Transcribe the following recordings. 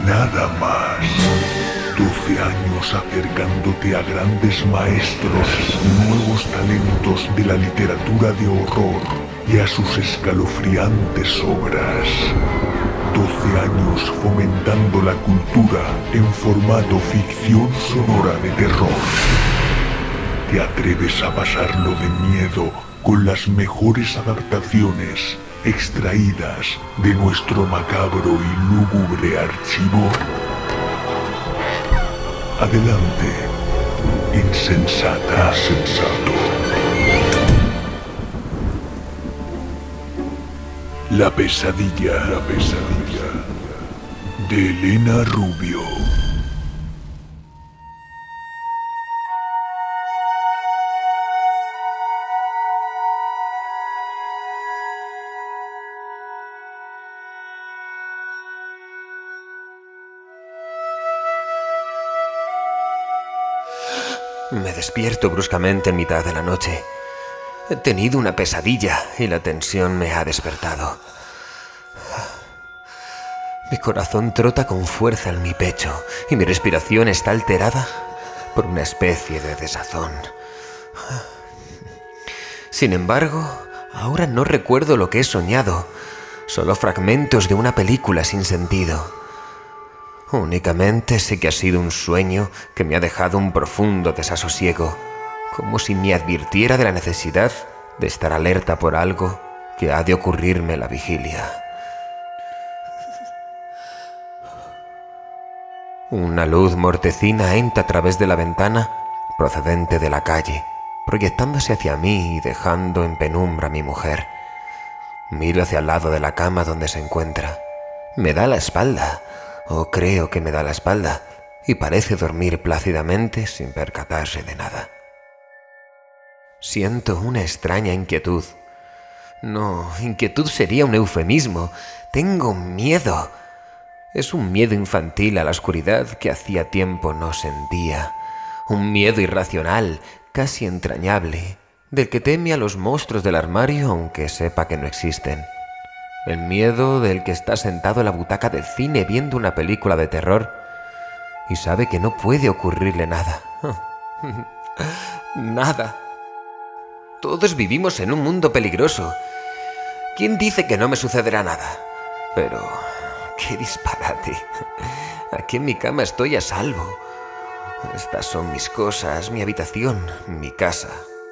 nada más. 12 años acercándote a grandes maestros y nuevos talentos de la literatura de horror y a sus escalofriantes obras. 12 años fomentando la cultura en formato ficción sonora de terror. ¿Te atreves a pasarlo de miedo con las mejores adaptaciones extraídas de nuestro macabro y lúgubre archivo? Adelante, insensata, sensato. La pesadilla de Elena Rubio. Me despierto bruscamente en mitad de la noche. He tenido una pesadilla y la tensión me ha despertado. Mi corazón trota con fuerza en mi pecho y mi respiración está alterada por una especie de desazón. Sin embargo, ahora no recuerdo lo que he soñado, solo fragmentos de una película sin sentido. Únicamente sé que ha sido un sueño que me ha dejado un profundo desasosiego, como si me advirtiera de la necesidad de estar alerta por algo que ha de ocurrirme en la vigilia. Una luz mortecina entra a través de la ventana procedente de la calle, proyectándose hacia mí y dejando en penumbra a mi mujer. Miro hacia el lado de la cama donde se encuentra. Me da la espalda, o creo que me da la espalda, y parece dormir plácidamente sin percatarse de nada. Siento una extraña inquietud. No, inquietud sería un eufemismo. Tengo miedo. Es un miedo infantil a la oscuridad que hacía tiempo no sentía. Un miedo irracional, casi entrañable, del que teme a los monstruos del armario aunque sepa que no existen. El miedo del que está sentado en la butaca del cine viendo una película de terror y sabe que no puede ocurrirle nada. Nada. Todos vivimos en un mundo peligroso. ¿Quién dice que no me sucederá nada? Pero ¡qué disparate! Aquí en mi cama estoy a salvo. Estas son mis cosas, mi habitación, mi casa.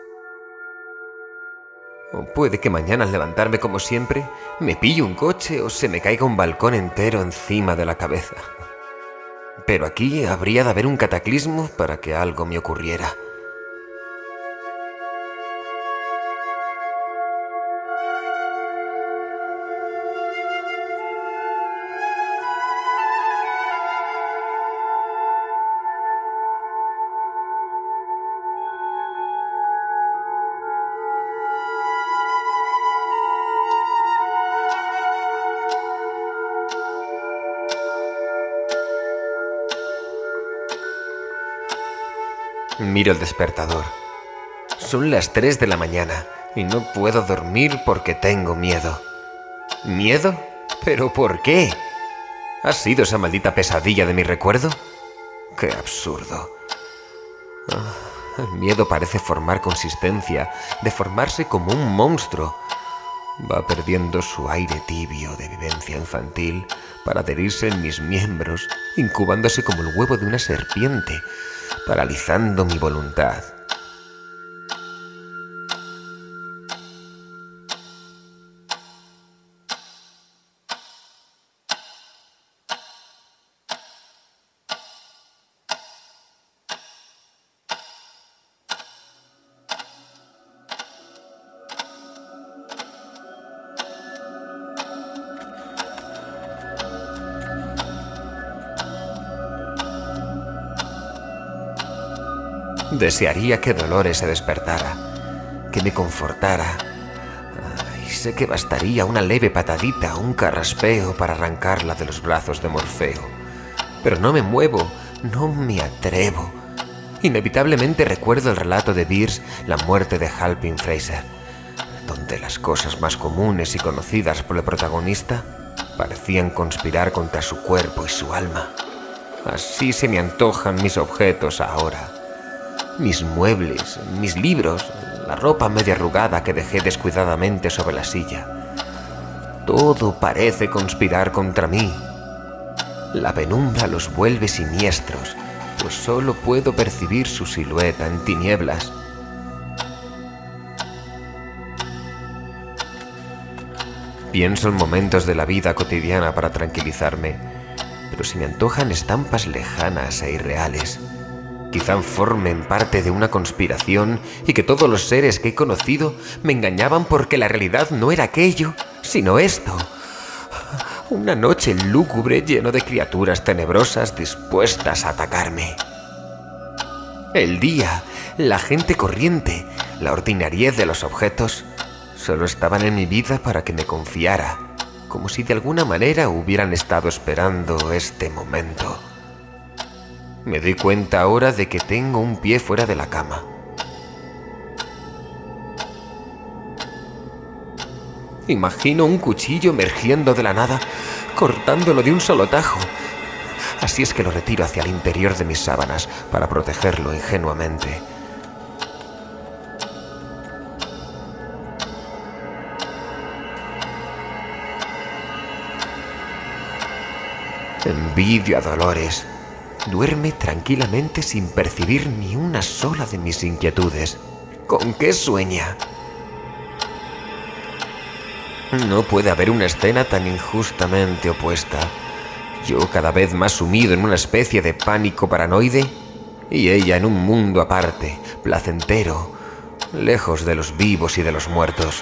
O puede que mañana al levantarme como siempre me pille un coche o se me caiga un balcón entero encima de la cabeza. Pero aquí habría de haber un cataclismo para que algo me ocurriera. Miro el despertador. Son las 3 de la mañana y no puedo dormir porque tengo miedo. ¿Miedo? ¿Pero por qué? ¿Ha sido esa maldita pesadilla de mi recuerdo? ¡Qué absurdo! El miedo parece formar consistencia, deformarse como un monstruo. Va perdiendo su aire tibio de vivencia infantil para adherirse en mis miembros, incubándose como el huevo de una serpiente, paralizando mi voluntad. Desearía que Dolores se despertara, que me confortara. Y sé que bastaría una leve patadita o un carraspeo para arrancarla de los brazos de Morfeo. Pero no me muevo, no me atrevo. Inevitablemente recuerdo el relato de Beers, La muerte de Halpin Fraser, donde las cosas más comunes y conocidas por el protagonista Parecían conspirar contra su cuerpo y su alma. Así se me antojan mis objetos ahora. Mis muebles, mis libros, la ropa medio arrugada que dejé descuidadamente sobre la silla. Todo parece conspirar contra mí. La penumbra los vuelve siniestros, pues solo puedo percibir su silueta en tinieblas. Pienso en momentos de la vida cotidiana para tranquilizarme, pero se me antojan estampas lejanas e irreales. Quizá formen parte de una conspiración y que todos los seres que he conocido me engañaban porque la realidad no era aquello, sino esto. Una noche lúgubre lleno de criaturas tenebrosas dispuestas a atacarme. El día, la gente corriente, la ordinariez de los objetos, solo estaban en mi vida para que me confiara, como si de alguna manera hubieran estado esperando este momento. Me doy cuenta ahora de que tengo un pie fuera de la cama. Imagino un cuchillo emergiendo de la nada, cortándolo de un solo tajo. Así es que lo retiro hacia el interior de mis sábanas para protegerlo ingenuamente. Envidio a Dolores. Duerme tranquilamente sin percibir ni una sola de mis inquietudes. ¿Con qué sueña? No puede haber una escena tan injustamente opuesta. Yo cada vez más sumido en una especie de pánico paranoide y ella en un mundo aparte, placentero, lejos de los vivos y de los muertos.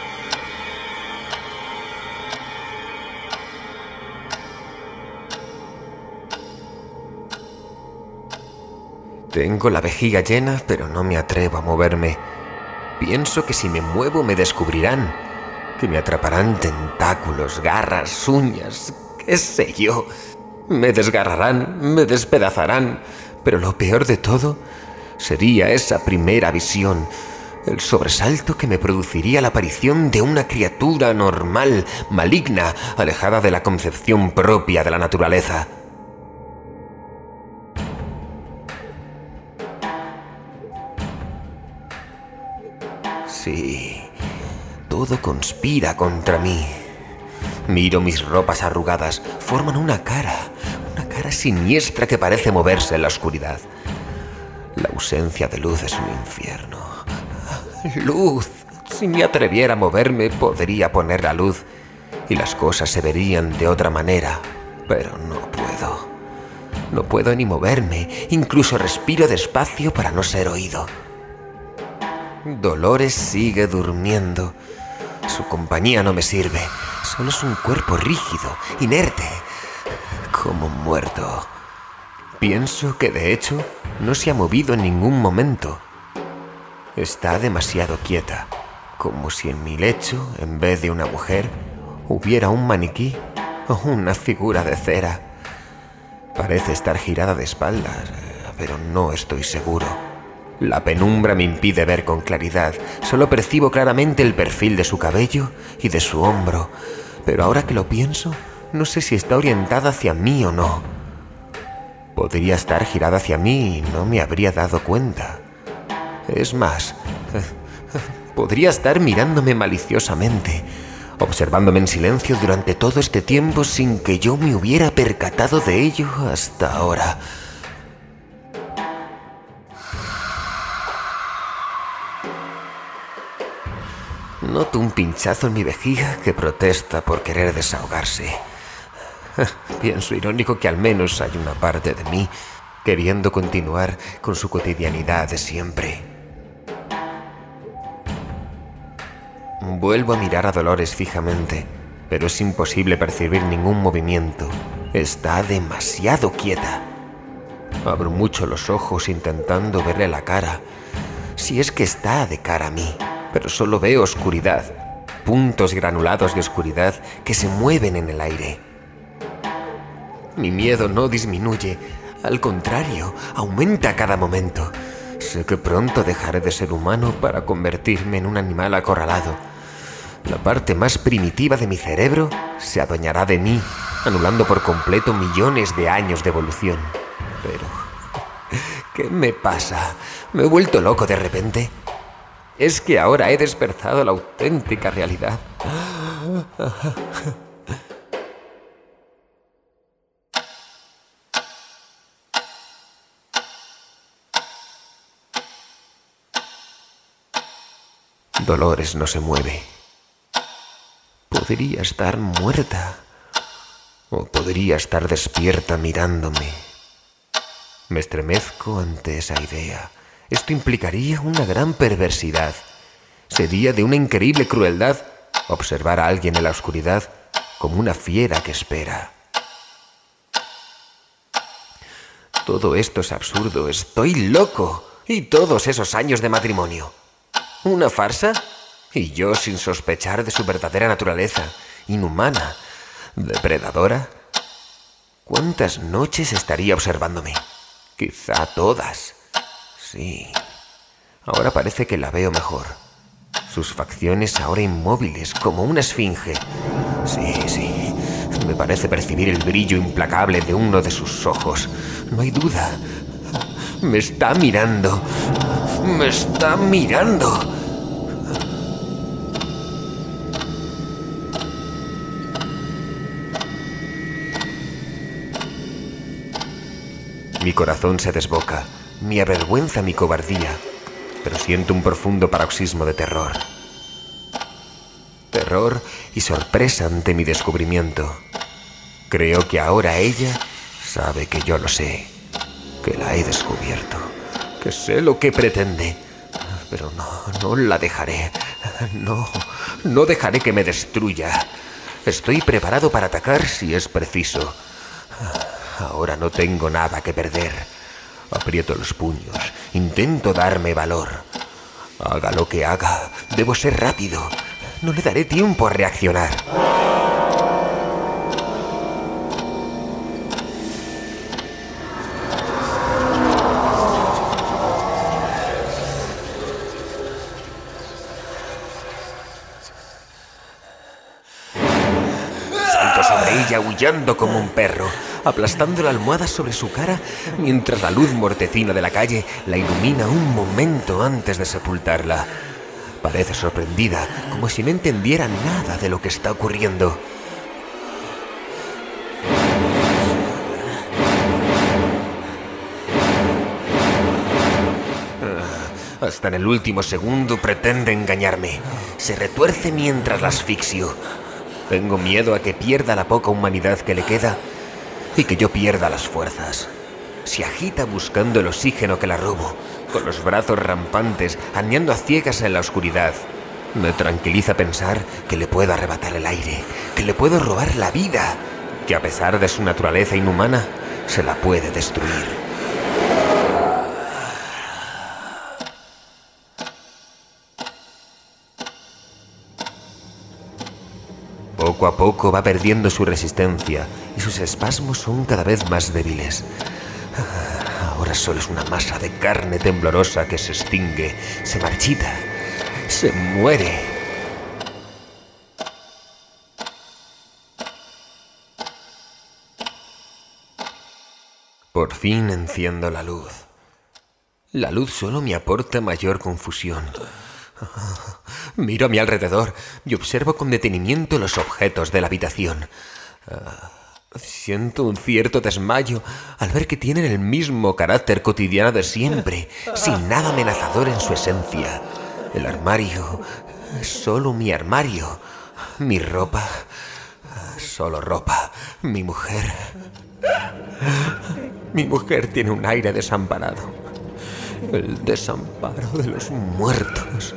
Tengo la vejiga llena, pero no me atrevo a moverme. Pienso que si me muevo me descubrirán, que me atraparán tentáculos, garras, uñas, qué sé yo. Me desgarrarán, me despedazarán, pero lo peor de todo sería esa primera visión, el sobresalto que me produciría la aparición de una criatura normal, maligna, alejada de la concepción propia de la naturaleza. Sí, todo conspira contra mí. Miro mis ropas arrugadas, forman una cara siniestra que parece moverse en la oscuridad. La ausencia de luz es un infierno. Luz. Si me atreviera a moverme, podría poner la luz y las cosas se verían de otra manera, pero no puedo. No puedo ni moverme, incluso respiro despacio para no ser oído. Dolores sigue durmiendo. Su compañía no me sirve. Solo es un cuerpo rígido, inerte, como muerto. Pienso que de hecho no se ha movido en ningún momento. Está demasiado quieta, como si en mi lecho, en vez de una mujer, hubiera un maniquí o una figura de cera. Parece estar girada de espaldas, pero no estoy seguro. La penumbra me impide ver con claridad. Solo percibo claramente el perfil de su cabello y de su hombro. Pero ahora que lo pienso, no sé si está orientada hacia mí o no. Podría estar girada hacia mí y no me habría dado cuenta. Es más, podría estar mirándome maliciosamente, observándome en silencio durante todo este tiempo sin que yo me hubiera percatado de ello hasta ahora. Noto un pinchazo en mi vejiga que protesta por querer desahogarse. Pienso irónico que al menos hay una parte de mí queriendo continuar con su cotidianidad de siempre. Vuelvo a mirar a Dolores fijamente, pero es imposible percibir ningún movimiento. Está demasiado quieta. Abro mucho los ojos intentando verle la cara, si es que está de cara a mí, pero solo veo oscuridad, puntos granulados de oscuridad que se mueven en el aire. Mi miedo no disminuye, al contrario, aumenta a cada momento. Sé que pronto dejaré de ser humano para convertirme en un animal acorralado. La parte más primitiva de mi cerebro se adueñará de mí, anulando por completo millones de años de evolución. Pero, ¿qué me pasa? ¿Me he vuelto loco de repente? ¿Es que ahora he despertado la auténtica realidad? Dolores no se mueve. Podría estar muerta. O podría estar despierta mirándome. Me estremezco ante esa idea. Esto implicaría una gran perversidad. Sería de una increíble crueldad observar a alguien en la oscuridad como una fiera que espera. Todo esto es absurdo. Estoy loco. Y todos esos años de matrimonio. ¿Una farsa? Y yo sin sospechar de su verdadera naturaleza, inhumana, depredadora. ¿Cuántas noches estaría observándome? Quizá todas. Sí. Ahora parece que la veo mejor. Sus facciones ahora inmóviles, como una esfinge. Sí. Me parece percibir el brillo implacable de uno de sus ojos. No hay duda. Me está mirando. ¡Me está mirando! Mi corazón se desboca, me avergüenza mi cobardía, pero siento un profundo paroxismo de terror. Terror y sorpresa ante mi descubrimiento. Creo que ahora ella sabe que yo lo sé, que la he descubierto, que sé lo que pretende. Pero no la dejaré. No dejaré que me destruya. Estoy preparado para atacar si es preciso. Ahora no tengo nada que perder. Aprieto los puños. Intento darme valor. Haga lo que haga, debo ser rápido. No le daré tiempo a reaccionar. Salto sobre ella aullando como un perro, aplastando la almohada sobre su cara mientras la luz mortecina de la calle la ilumina un momento antes de sepultarla. Parece sorprendida, como si no entendiera nada de lo que está ocurriendo. Hasta en el último segundo pretende engañarme. Se retuerce mientras la asfixio. Tengo miedo a que pierda la poca humanidad que le queda y que yo pierda las fuerzas. Se agita buscando el oxígeno que la robo, con los brazos rampantes, arañando a ciegas en la oscuridad. Me tranquiliza pensar que le puedo arrebatar el aire, que le puedo robar la vida, que a pesar de su naturaleza inhumana, se la puede destruir. Poco a poco va perdiendo su resistencia y sus espasmos son cada vez más débiles. Ahora solo es una masa de carne temblorosa que se extingue, se marchita, se muere. Por fin enciendo la luz. La luz solo me aporta mayor confusión. Miro a mi alrededor y observo con detenimiento los objetos de la habitación. Siento un cierto desmayo al ver que tienen el mismo carácter cotidiano de siempre, sin nada amenazador en su esencia. El armario es solo mi armario. Mi ropa, solo ropa. Mi mujer tiene un aire desamparado. El desamparo de los muertos.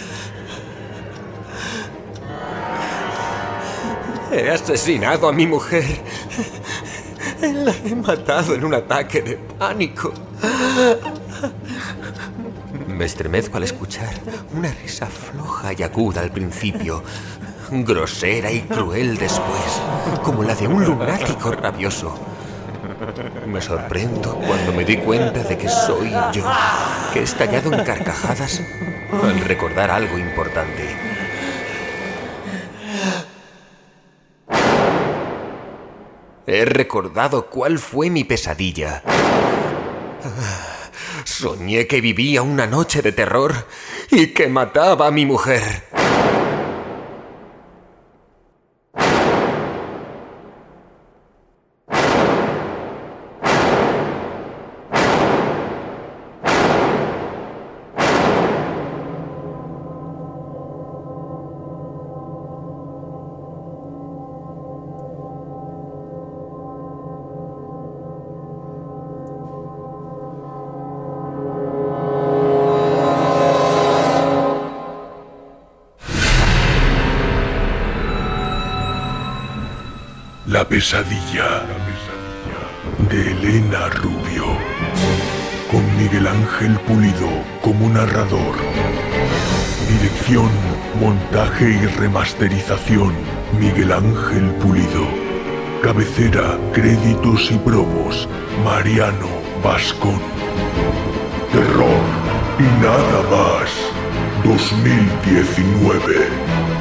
He asesinado a mi mujer. La he matado en un ataque de pánico. Me estremezco al escuchar una risa floja y aguda al principio, grosera y cruel después, como la de un lunático rabioso. Me sorprendo cuando me doy cuenta de que soy yo, que he estallado en carcajadas al recordar algo importante. He recordado cuál fue mi pesadilla. Soñé que vivía una noche de terror y que mataba a mi mujer. La pesadilla de Elena Rubio, con Miguel Ángel Pulido como narrador. Dirección, montaje y remasterización, Miguel Ángel Pulido. Cabecera, créditos y promos, Mariano Vascón. Terror y nada más, 2019.